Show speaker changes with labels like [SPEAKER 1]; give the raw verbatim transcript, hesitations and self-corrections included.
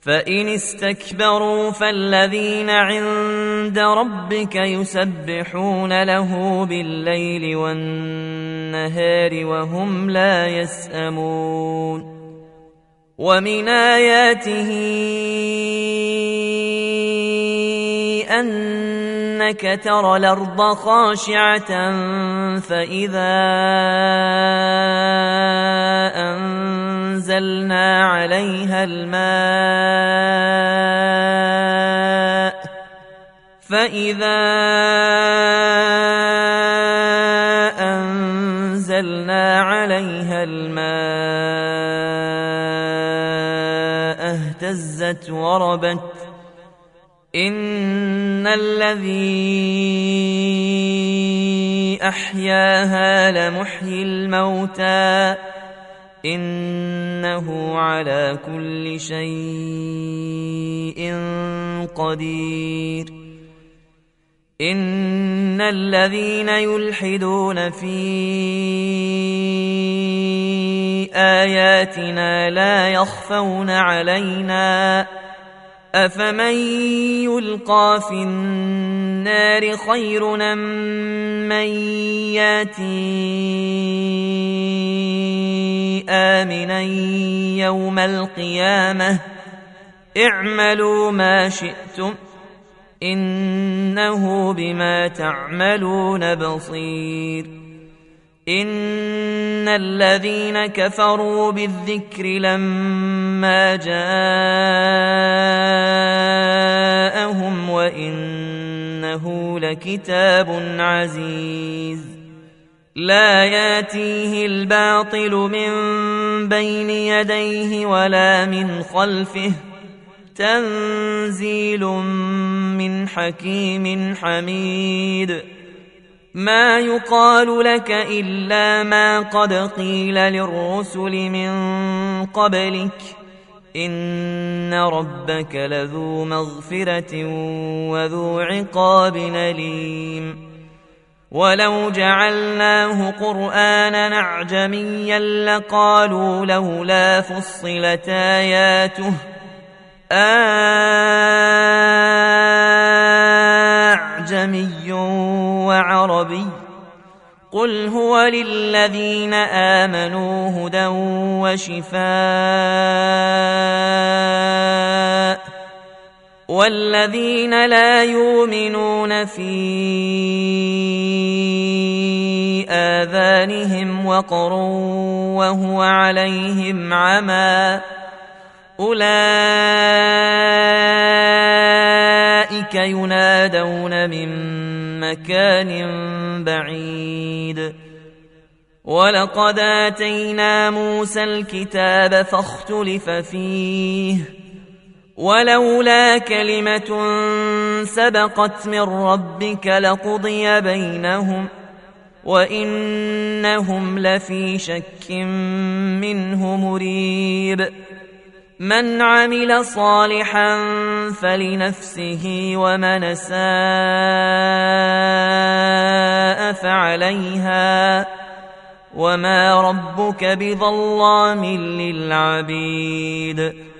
[SPEAKER 1] فإن استكبروا فالذين عند ربك يسبحون له بالليل والنهار وهم لا يسأمون ومن آياته أنك ترى الأرض خاشعة فإذا أنزلنا عليها الماء فإذا أنزلنا عليها الماء اهتزت وربت إن الذي أحياها لمحيي الموتى إنه على كل شيء قدير إن الذين يلحدون في آياتنا لا يخفون علينا أفمن يلقى في النار خير أم من ياتي آمنا يوم القيامة اعملوا ما شئتم إنه بما تعملون بصير إن الذين كفروا بالذكر لما جاءهم وإنه لكتاب عزيز لا ياتيه الباطل من بين يديه ولا من خلفه تنزيل من حكيم حميد ما يقال لك إلا ما قد قيل للرسل من قبلك إن ربك لذو مغفرة وذو عقاب أليم ولو جعلناه قرآنا أعجميا لقالوا لولا فصلت آياته أعجمي وعربي قل هو للذين آمنوا هدى وشفاء والذين لا يؤمنون في آذانهم وقر وهو عليهم عمى أولئك ينادون من مكان بعيد ولقد آتينا موسى الكتاب فاختلف فيه ولولا كلمة سبقت من ربك لقضي بينهم وإنهم لفي شك منه مريب من عمل صالحا فلنفسه ومن أساء فعليها وما ربك بظلام للعبيد